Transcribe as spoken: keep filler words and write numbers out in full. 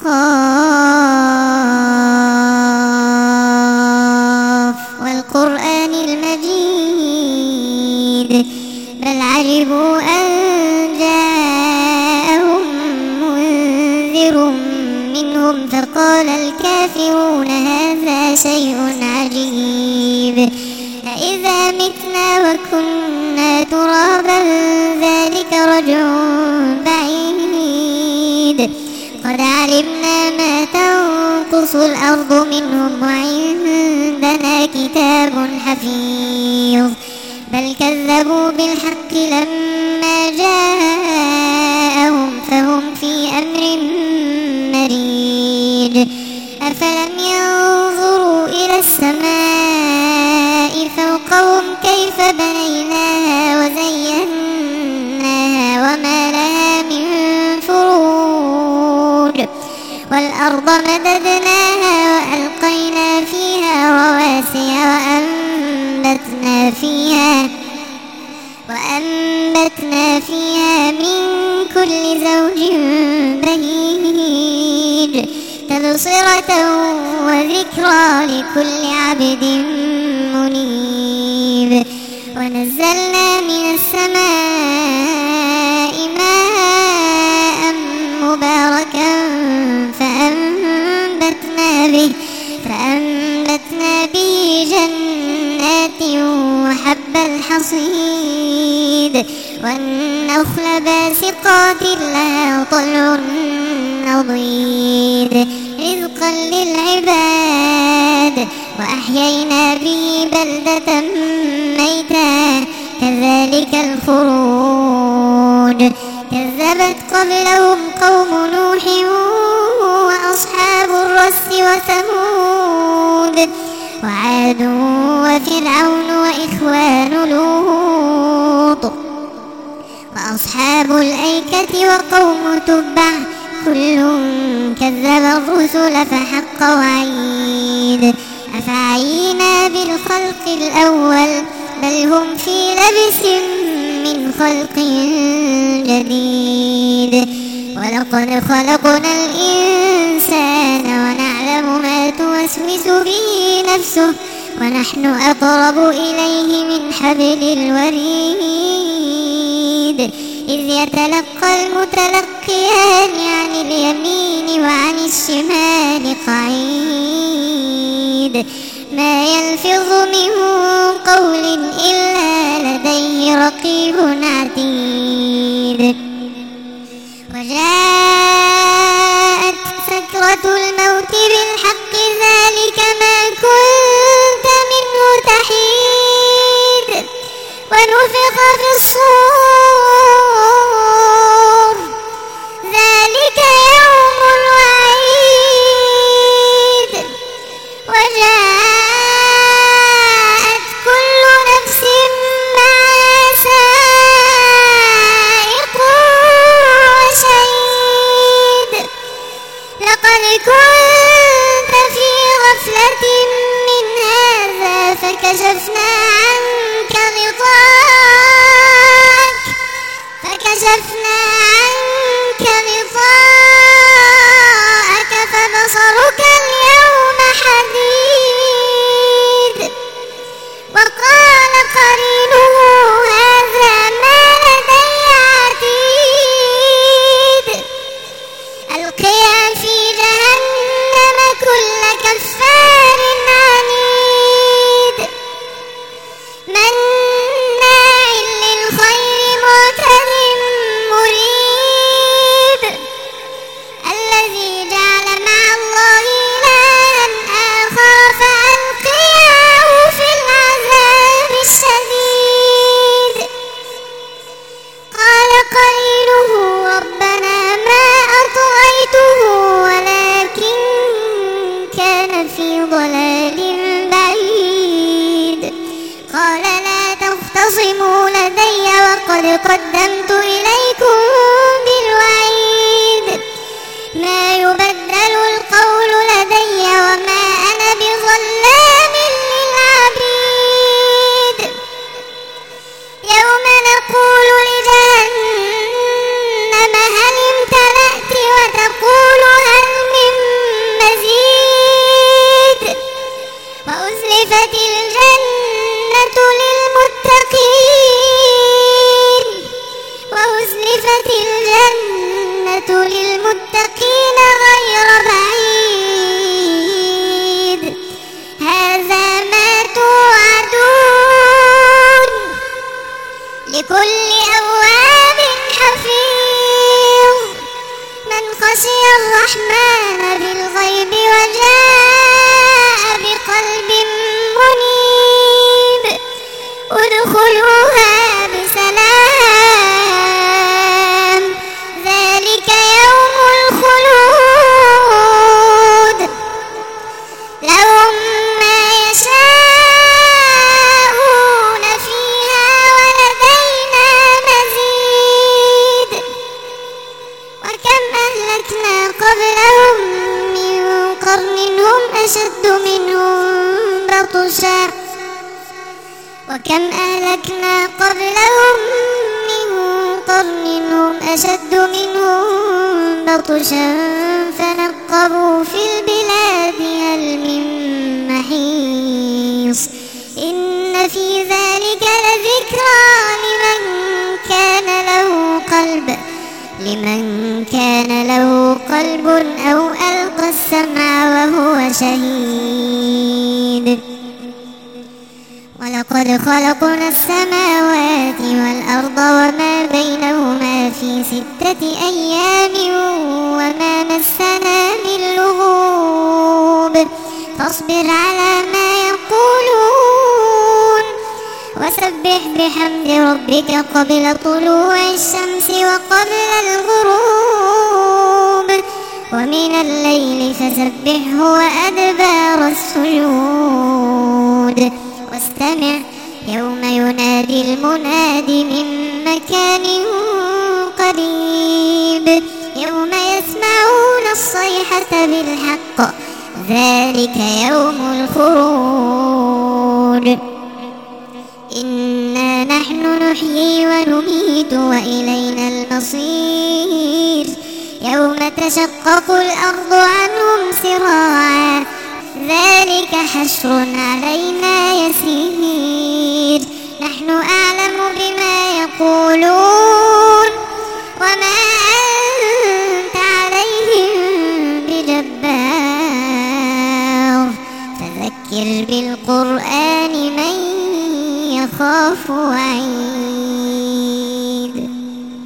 قاف والقرآن المجيد بل عجبوا أن جاءهم منذر منهم فقال الكافرون هذا شيء عجيب أإذا متنا وكنا ترابا ذلك رجع بعيد قد علمنا ما تنقص الأرض منهم وعندنا كتاب حفيظ بل كذبوا بالحق لما جاءهم فهم في أمر مريج أفلم ينظروا إلى السماء فوقهم كيف بنيناها وزيناها وما لها من فروج والأرض مددناها وألقينا فيها رواسي وأنبتنا فيها وأنبتنا فيها من كل زوج بهيج تبصرة وذكرى لكل عبد منيب ونزلنا من السماء ماء مباركا فأنبتنا به فأنبتنا به جنات وحب الحصيد والنخل باسقات لها طلع نضيد رزقا للعباد وأحيينا به بلدة ميتا كذلك الخروج كذبت قبلهم قوم نوح وأصحاب الرس وثمود وعاد وفرعون وإخوان لوط وأصحاب الأيكة وقوم تبع كل كذب الرسل فحق وعيد أفعينا بالخلق الأول بل هم في لبس من خلق جديد ولقد خلقنا الإنسان ونعلم ما توسوس به نفسه ونحن أقرب إليه من حبل الوريد إذ يتلقى المتلقيان عن اليمين وعن الشمال قعيد ما يلفظ من قول إلا لديه رقيب عتيد وجاءت سكرة الموت بالحق ذلك ما كنت منه تحيد ونفخ في الصور ذلك يوم الوعيد وجاءت كل نفس معها سائق وشهيد لقد كنت في غفلة من هذا فكشفنا عنك غطاءك فكشفنا عنك غطاءك فبصرك اليوم حديد وقال قرينه هذا ما لدي عتيد ألقيا في جهنم كل كفار عنيد مناع للخير معتد مريب الذي جعل مع الله إلها آخر فألقياه في العذاب الشديد قال قرينه ربنا ما أطغيته ولكن كان في ضلال بعيد قال لا تختصموا لدي وقد قدمت إليكم بالوعيد ما يبدل القول لدي وما أنا بظلام للعبيد يوم نقول لجهنم هل امتلأت وتقول هل من وأزلفت الجنة للمتقين وأزلفت الجنة للمتقين غير بعيد هذا ما توعدون لكل أواب حفيظ من خشي الرحمن بالغيب وجاء بقلب منيب ادخلوها بسلام ذلك يوم الخلود لهم ما يشاءون فيها ولدينا مزيد وكم أهلكنا قبلهم من قرن هم أشد منهم بطشا وكم أهلكنا قبلهم من قرن هم أشد منهم بطشا فنقبوا في البلاد هل من محيص إن في ذلك لذكرى لمن كان له قلب لمن كان له قلب أو ألقى السمع وهو شهيد ولقد خلقنا السماوات والأرض وما بينهما في ستة أيام وما مسنا من لغوب فاصبر على ما يقولون وسبح بحمد ربك قبل طلوع الشمس وقبل الغروب ومن الليل فسبحه وأدبار السجود واستمع يوم ينادي المناد من مكان قريب يوم يسمعون الصيحة بالحق ذلك يوم الخروج إنا نحن نحيي ونميت وإلينا المصير يوم تشقق الأرض عنهم سراعا ذلك حشر علينا يسير نحن أعلم بما يقولون وما أنت عليهم بجبار فذكر بالقرآن من يخاف وعيد